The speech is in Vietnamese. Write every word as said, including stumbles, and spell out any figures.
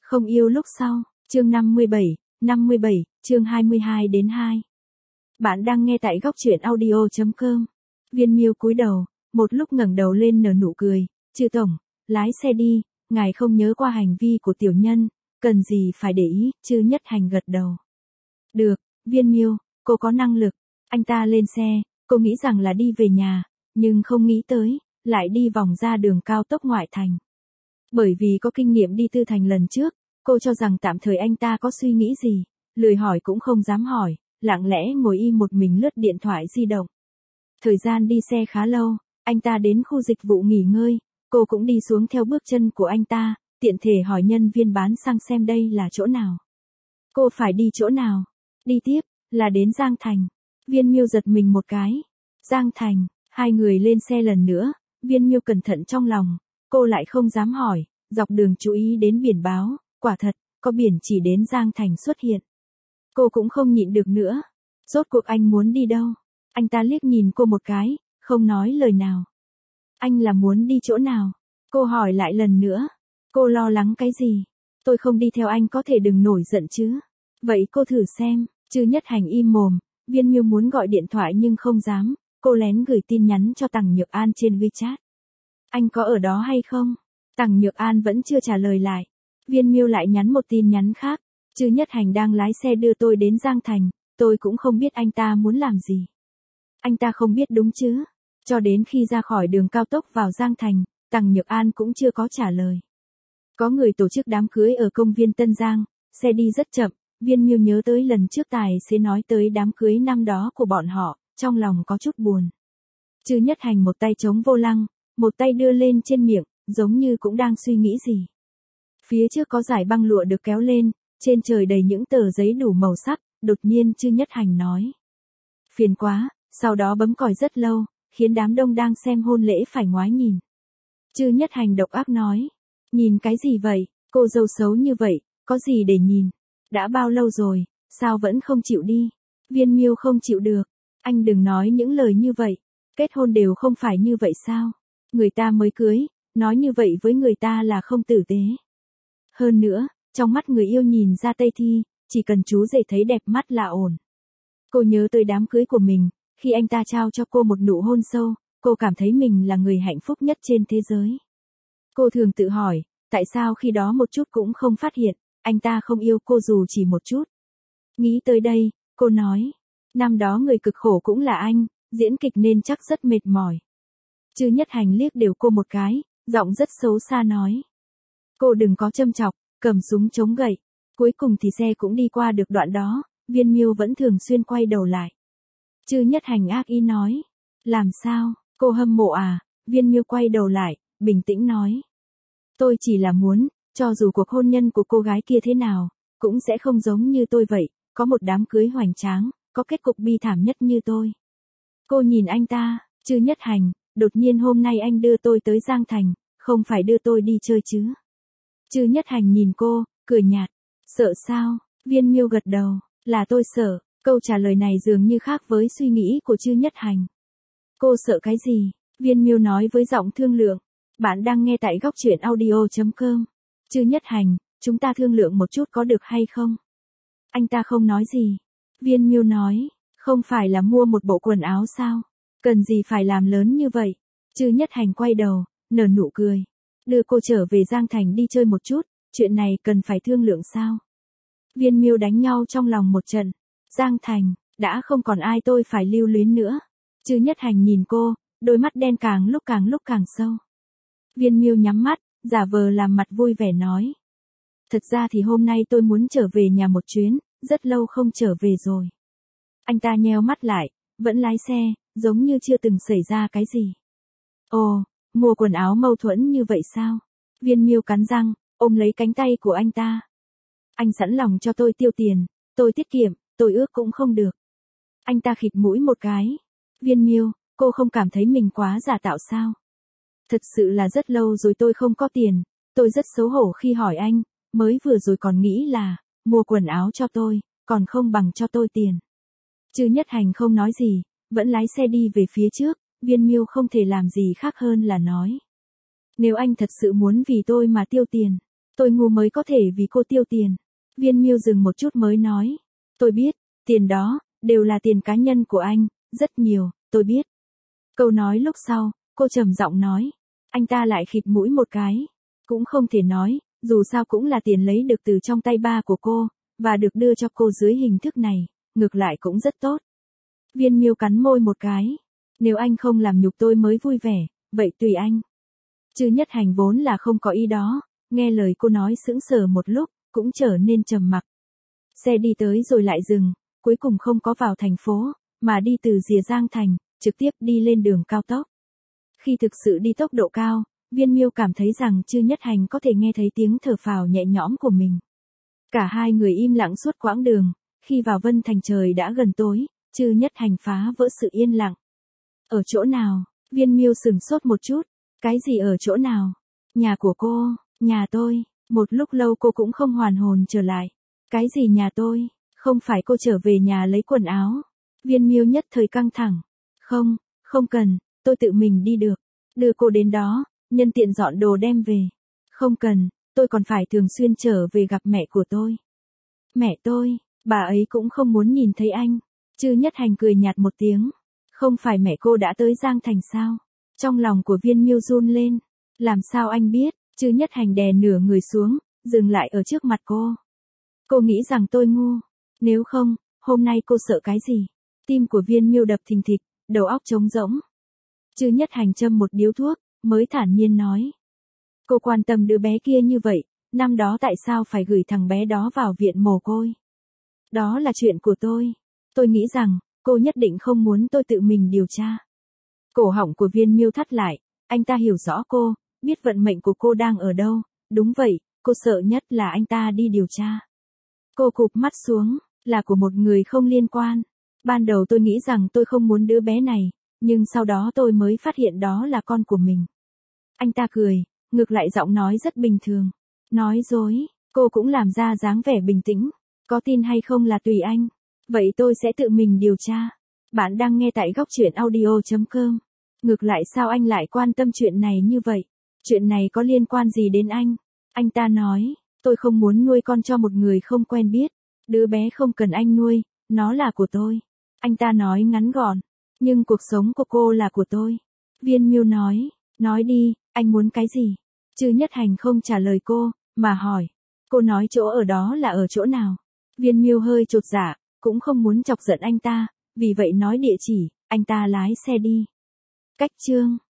Không yêu lúc sau, chương năm mươi bảy, năm mươi bảy, chương hai mươi hai đến hai. Bạn đang nghe tại góc truyện audio chấm com. Viên Miêu cúi đầu, một lúc ngẩng đầu lên nở nụ cười, "Chư tổng, lái xe đi, ngài không nhớ qua hành vi của tiểu nhân, cần gì phải để ý." Chư Nhất Hành gật đầu. "Được, Viên Miêu, cô có năng lực." Anh ta lên xe, cô nghĩ rằng là đi về nhà, nhưng không nghĩ tới, lại đi vòng ra đường cao tốc ngoại thành. Bởi vì có kinh nghiệm đi tư thành lần trước, cô cho rằng tạm thời anh ta có suy nghĩ gì, lười hỏi cũng không dám hỏi, lặng lẽ ngồi im một mình lướt điện thoại di động. Thời gian đi xe khá lâu, anh ta đến khu dịch vụ nghỉ ngơi, cô cũng đi xuống theo bước chân của anh ta, tiện thể hỏi nhân viên bán xăng xem đây là chỗ nào. Cô phải đi chỗ nào? Đi tiếp, là đến Giang Thành. Viên Miêu giật mình một cái. Giang Thành, hai người lên xe lần nữa, Viên Miêu cẩn thận trong lòng, cô lại không dám hỏi, dọc đường chú ý đến biển báo, quả thật, có biển chỉ đến Giang Thành xuất hiện. Cô cũng không nhịn được nữa. Rốt cuộc anh muốn đi đâu? Anh ta liếc nhìn cô một cái, không nói lời nào. Anh là muốn đi chỗ nào? Cô hỏi lại lần nữa. Cô lo lắng cái gì? Tôi không đi theo anh có thể đừng nổi giận chứ. Vậy cô thử xem. Chư Nhất Hành im mồm, Viên Miêu muốn gọi điện thoại nhưng không dám, cô lén gửi tin nhắn cho Tằng Nhược An trên WeChat. Anh có ở đó hay không? Tằng Nhược An vẫn chưa trả lời lại. Viên Miêu lại nhắn một tin nhắn khác. Chư Nhất Hành đang lái xe đưa tôi đến Giang Thành, tôi cũng không biết anh ta muốn làm gì. Anh ta không biết đúng chứ? Cho đến khi ra khỏi đường cao tốc vào Giang Thành, Tằng Nhược An cũng chưa có trả lời. Có người tổ chức đám cưới ở công viên Tân Giang, xe đi rất chậm, Viên Miêu nhớ tới lần trước tài xế nói tới đám cưới năm đó của bọn họ, trong lòng có chút buồn. Chư Nhất Hành một tay chống vô lăng, một tay đưa lên trên miệng, giống như cũng đang suy nghĩ gì. Phía trước có dải băng lụa được kéo lên, trên trời đầy những tờ giấy đủ màu sắc, đột nhiên Chư Nhất Hành nói. Phiền quá, sau đó bấm còi rất lâu, khiến đám đông đang xem hôn lễ phải ngoái nhìn. Chư Nhất Hành độc ác nói. Nhìn cái gì vậy, cô dâu xấu như vậy, có gì để nhìn? Đã bao lâu rồi, sao vẫn không chịu đi? Viên Miêu không chịu được. Anh đừng nói những lời như vậy. Kết hôn đều không phải như vậy sao? Người ta mới cưới, nói như vậy với người ta là không tử tế. Hơn nữa, trong mắt người yêu nhìn ra Tây Thi, chỉ cần chú rể thấy đẹp mắt là ổn. Cô nhớ tới đám cưới của mình, khi anh ta trao cho cô một nụ hôn sâu, cô cảm thấy mình là người hạnh phúc nhất trên thế giới. Cô thường tự hỏi, tại sao khi đó một chút cũng không phát hiện, anh ta không yêu cô dù chỉ một chút. Nghĩ tới đây, cô nói, năm đó người cực khổ cũng là anh, diễn kịch nên chắc rất mệt mỏi. Chư Nhất Hành liếc đều cô một cái, giọng rất xấu xa nói. Cô đừng có châm chọc, cầm súng chống gậy. Cuối cùng thì xe cũng đi qua được đoạn đó, Viên Miêu vẫn thường xuyên quay đầu lại. Chư Nhất Hành ác ý nói. Làm sao, cô hâm mộ à? Viên Miêu quay đầu lại, bình tĩnh nói. Tôi chỉ là muốn, cho dù cuộc hôn nhân của cô gái kia thế nào, cũng sẽ không giống như tôi vậy, có một đám cưới hoành tráng, có kết cục bi thảm nhất như tôi. Cô nhìn anh ta, Chư Nhất Hành, đột nhiên hôm nay anh đưa tôi tới Giang Thành, không phải đưa tôi đi chơi chứ? Chư Nhất Hành nhìn cô, cười nhạt. Sợ sao? Viên Miêu gật đầu, là tôi sợ. Câu trả lời này dường như khác với suy nghĩ của Chư Nhất Hành. Cô sợ cái gì? Viên Miêu nói với giọng thương lượng. Bạn đang nghe tại góc truyện audio chấm com. Chư Nhất Hành, chúng ta thương lượng một chút có được hay không? Anh ta không nói gì. Viên Miêu nói, không phải là mua một bộ quần áo sao? Cần gì phải làm lớn như vậy? Chư Nhất Hành quay đầu, nở nụ cười. Đưa cô trở về Giang Thành đi chơi một chút, chuyện này cần phải thương lượng sao? Viên Miêu đánh nhau trong lòng một trận. Giang Thành, đã không còn ai tôi phải lưu luyến nữa. Chư Nhất Hành nhìn cô, đôi mắt đen càng lúc càng lúc càng sâu. Viên Miêu nhắm mắt, giả vờ làm mặt vui vẻ nói. Thật ra thì hôm nay tôi muốn trở về nhà một chuyến, rất lâu không trở về rồi. Anh ta nheo mắt lại, vẫn lái xe, giống như chưa từng xảy ra cái gì. Ồ, mua quần áo mâu thuẫn như vậy sao? Viên Miêu cắn răng, ôm lấy cánh tay của anh ta. Anh sẵn lòng cho tôi tiêu tiền, tôi tiết kiệm, tôi ước cũng không được. Anh ta khịt mũi một cái. Viên Miêu, cô không cảm thấy mình quá giả tạo sao? Thật sự là rất lâu rồi tôi không có tiền, tôi rất xấu hổ khi hỏi anh, mới vừa rồi còn nghĩ là, mua quần áo cho tôi, còn không bằng cho tôi tiền. Chư Nhất Hành không nói gì, vẫn lái xe đi về phía trước, Viên Miêu không thể làm gì khác hơn là nói. Nếu anh thật sự muốn vì tôi mà tiêu tiền, Tôi ngu mới có thể vì cô tiêu tiền. Viên Miêu dừng một chút mới nói. Tôi biết, tiền đó, đều là tiền cá nhân của anh, rất nhiều, tôi biết. Câu nói lúc sau, cô trầm giọng nói. Anh ta lại khịt mũi một cái. Cũng không thể nói, dù sao cũng là tiền lấy được từ trong tay ba của cô, và được đưa cho cô dưới hình thức này, ngược lại cũng rất tốt. Viên Miêu cắn môi một cái. Nếu anh không làm nhục tôi mới vui vẻ, vậy tùy anh. Chư Nhất Hành vốn là không có ý đó, nghe lời cô nói sững sờ một lúc, cũng trở nên trầm mặc. Xe đi tới rồi lại dừng, cuối cùng không có vào thành phố, mà đi từ rìa Giang Thành, trực tiếp đi lên đường cao tốc. Khi thực sự đi tốc độ cao, Viên Miêu cảm thấy rằng Chư Nhất Hành có thể nghe thấy tiếng thở phào nhẹ nhõm của mình. Cả hai người im lặng suốt quãng đường, khi vào Vân Thành trời đã gần tối, Chư Nhất Hành phá vỡ sự yên lặng. Ở chỗ nào? Viên Miêu sừng sốt một chút. Cái gì ở chỗ nào? Nhà của cô, nhà tôi. Một lúc lâu cô cũng không hoàn hồn trở lại. Cái gì nhà tôi? Không phải cô trở về nhà lấy quần áo. Viên Miêu nhất thời căng thẳng. Không, không cần, tôi tự mình đi được. Đưa cô đến đó, nhân tiện dọn đồ đem về. Không cần, tôi còn phải thường xuyên trở về gặp mẹ của tôi. Mẹ tôi, bà ấy cũng không muốn nhìn thấy anh. Chư Nhất Hành cười nhạt một tiếng. Không phải mẹ cô đã tới Giang Thành sao? Trong lòng của Viên Miêu run lên. Làm sao anh biết? Chư Nhất Hành đè nửa người xuống, dừng lại ở trước mặt cô. Cô nghĩ rằng tôi ngu. Nếu không, hôm nay cô sợ cái gì? Tim của Viên Miêu đập thình thịch, đầu óc trống rỗng. Chư Nhất Hành châm một điếu thuốc, mới thản nhiên nói. Cô quan tâm đứa bé kia như vậy, năm đó tại sao phải gửi thằng bé đó vào viện mồ côi? Đó là chuyện của tôi. Tôi nghĩ rằng, cô nhất định không muốn tôi tự mình điều tra. Cổ họng của Viên Miêu thắt lại, anh ta hiểu rõ cô, biết vận mệnh của cô đang ở đâu, đúng vậy, cô sợ nhất là anh ta đi điều tra. Cô cụp mắt xuống, là của một người không liên quan. Ban đầu tôi nghĩ rằng tôi không muốn đứa bé này, nhưng sau đó tôi mới phát hiện đó là con của mình. Anh ta cười, ngược lại giọng nói rất bình thường. Nói dối, cô cũng làm ra dáng vẻ bình tĩnh. Có tin hay không là tùy anh. Vậy tôi sẽ tự mình điều tra. Bạn đang nghe tại góc truyện audio chấm com. Ngược lại sao anh lại quan tâm chuyện này như vậy? Chuyện này có liên quan gì đến anh? Anh ta nói, tôi không muốn nuôi con cho một người không quen biết. Đứa bé không cần anh nuôi, nó là của tôi. Anh ta nói ngắn gọn, nhưng cuộc sống của cô là của tôi. Viên Miêu nói, nói đi, anh muốn cái gì? Chư Nhất Hành không trả lời cô, mà hỏi. Cô nói chỗ ở đó là ở chỗ nào? Viên Miêu hơi chột dạ, cũng không muốn chọc giận anh ta, vì vậy nói địa chỉ, anh ta lái xe đi. Cách chương